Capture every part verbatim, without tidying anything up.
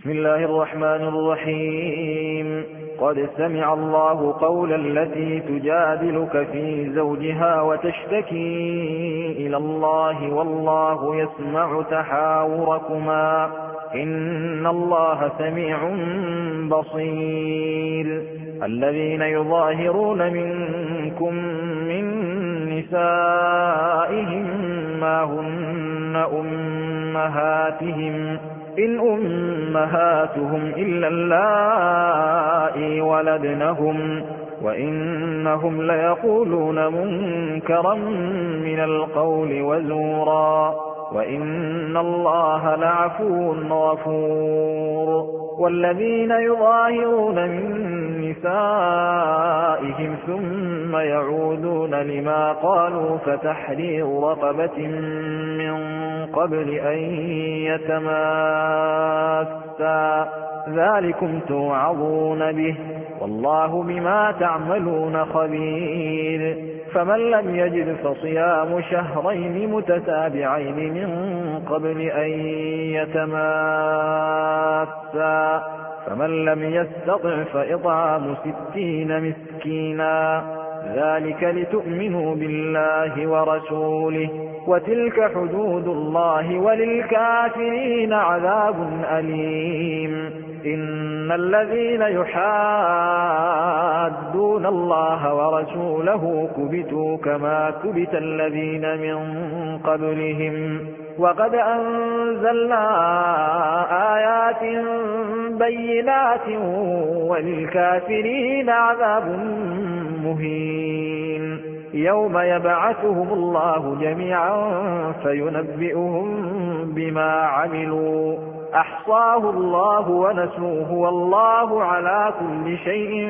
بسم الله الرحمن الرحيم. قد سمع الله قول التي تجادلك في زوجها وتشتكي إلى الله والله يسمع تحاوركما إن الله سميع بصير. الذين يظاهرون منكم من نسائهم ما هن أمهاتهم إن أمهاتهم إلا اللائي ولدنهم وإنهم ليقولون منكرا من القول وزورا وإن الله لعفو غفور. والذين يظاهرون من نسائهم ثم يعودون لما قالوا فتحرير رقبة من قبل أن يتماسا ذلكم توعظون به والله بما تعملون خبير. فمن لم يجد فصيام شهرين متتابعين من قبل أن يتماسا فمن لم يستطع فإطعام ستين مسكينا ذلك لتؤمنوا بالله ورسوله وتلك حدود الله وللكافرين عذاب أليم. إن الذين يحادون الله ورسوله كبتوا كما كبت الذين من قبلهم وقد أنزلنا آيات بينات وللكافرين عذاب مهين. يوم يبعثهم الله جميعا فينبئهم بما عملوا أحصاه الله ونسوه والله على كل شيء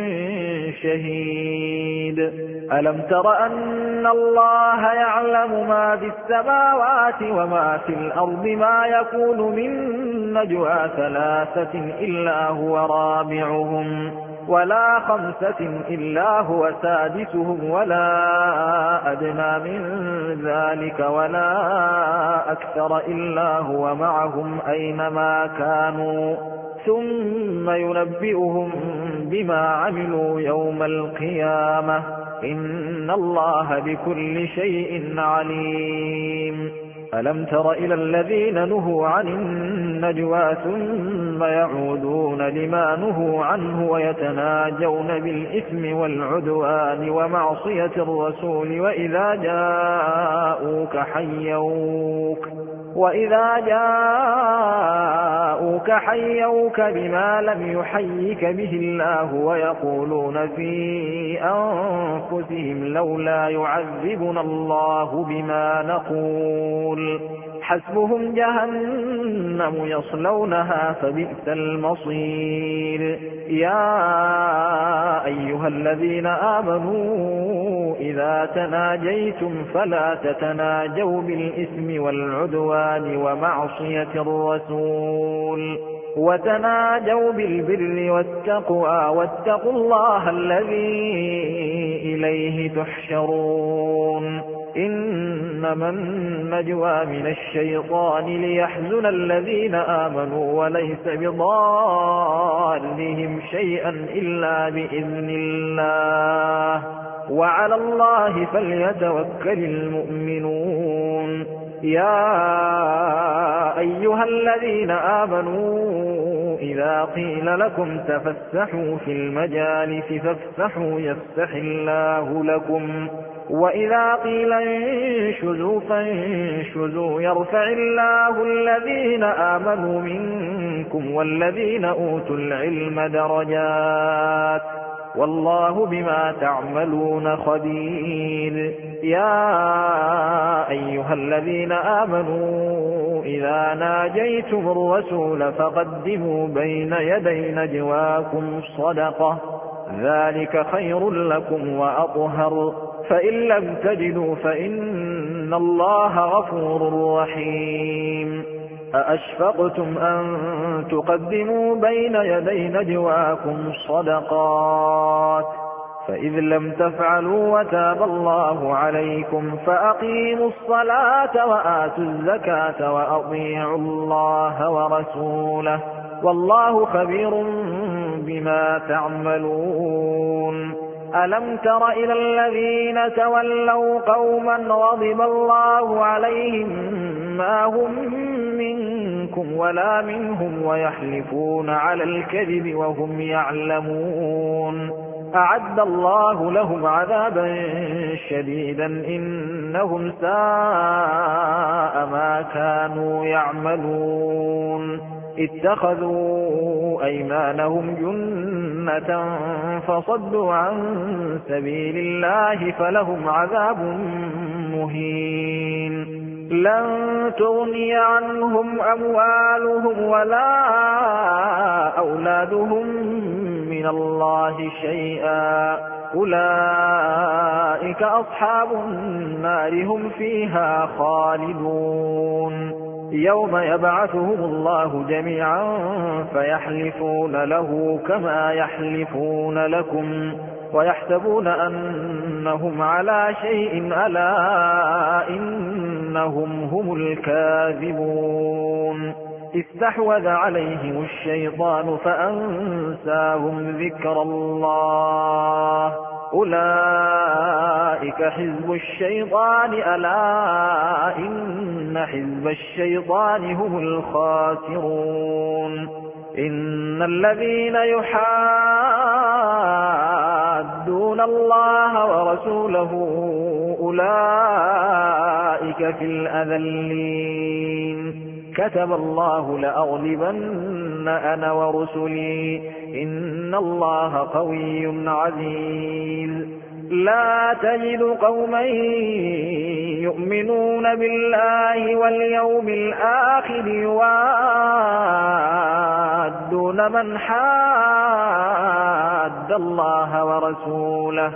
شهيد. ألم تر أن الله يعلم ما في السماوات وما في الأرض ما يكون من نجوى ثلاثة إلا هو رابعهم ولا خمسة إلا هو سادسهم ولا أدنى من ذلك ولا أكثر إلا هو معهم أينما كانوا ثم ينبئهم بما عملوا يوم القيامة إن الله بكل شيء عليم. ألم تر إلى الذين نهوا عن النجوى ثم يعودون لما نهوا عنه ويتناجون بالإثم والعدوان ومعصية الرسول وإذا جاءوك حيوك وإذا جاءوك حيوك بما لم يحيك به الله ويقولون في أنفسهم لولا يعذبنا الله بما نقول حسبهم جهنم يصلونها فبئس المصير. يا أيها الذين آمنوا إذا تناجيتم فلا تتناجوا بالإثم والعدوان ومعصية الرسول وتناجوا بالبر والتقوى واتقوا الله الذي إليه تحشرون. إنما النجوى من الشيطان ليحزن الذين آمنوا وليس بضارهم شيئا إلا بإذن الله وعلى الله فليتوكل المؤمنون. يا أيها الذين آمنوا إذا قيل لكم تفسحوا في المجالس فافسحوا يفسح الله لكم وإذا قيل انشزوا فانشزوا يرفع الله الذين آمنوا منكم والذين أوتوا العلم درجات والله بما تعملون خبير. يا أيها الذين آمنوا إذا ناجيتم الرسول فقدموا بين يدي نجواكم صدقة ذلك خير لكم وأطهر فإن لم تجدوا فإن الله غفور رحيم. أأشفقتم أن تقدموا بين يدي نجواكم الصدقات فإذ لم تفعلوا وتاب الله عليكم فأقيموا الصلاة وآتوا الزكاة وأطيعوا الله ورسوله والله خبير بما تعملون ألم تر إلى الذين تولوا قوما غضب الله عليهم ما هم منكم ولا منهم ويحلفون على الكذب وهم يعلمون أعد الله لهم عذابا شديدا إنهم ساء ما كانوا يعملون اتخذوا أيمانهم جنة فصدوا عن سبيل الله فلهم عذاب مهين لن تغني عنهم أموالهم ولا أولادهم من الله شيئا أولئك أصحاب النار هم فيها خالدون يوم يبعثهم الله جميعا فيحلفون له كما يحلفون لكم ويحسبون أنهم على شيء ألا إنهم هم الكاذبون استحوذ عليهم الشيطان فأنساهم ذكر الله أولئك حزب الشيطان ألا إن حزب الشيطان هم الخاسرون إن الذين يحادون الله ورسوله أولئك في الأذلين كتب الله لأغلبن أنا ورسلي إن الله قوي عزيز لا تجد قوما يؤمنون بالله واليوم الآخر يوادون من حاد الله ورسوله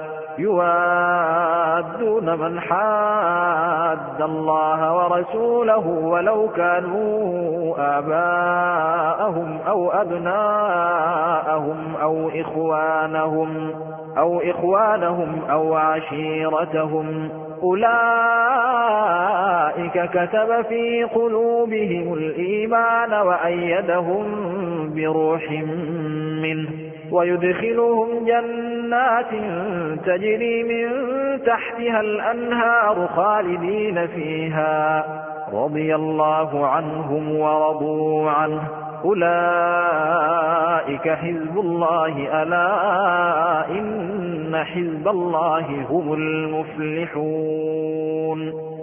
يوادون من حاد الله ورسوله ولو كانوا آباءهم أو أبناءهم أو إخوانهم أو إخوانهم أو عشيرتهم أولئك كتب في قلوبهم الإيمان وأيدهم بروح منه ويدخلهم جنات تجري من تحتها الأنهار خالدين فيها رضي الله عنهم ورضوا عنه أولئك حزب الله ألا إن حزب الله هم المفلحون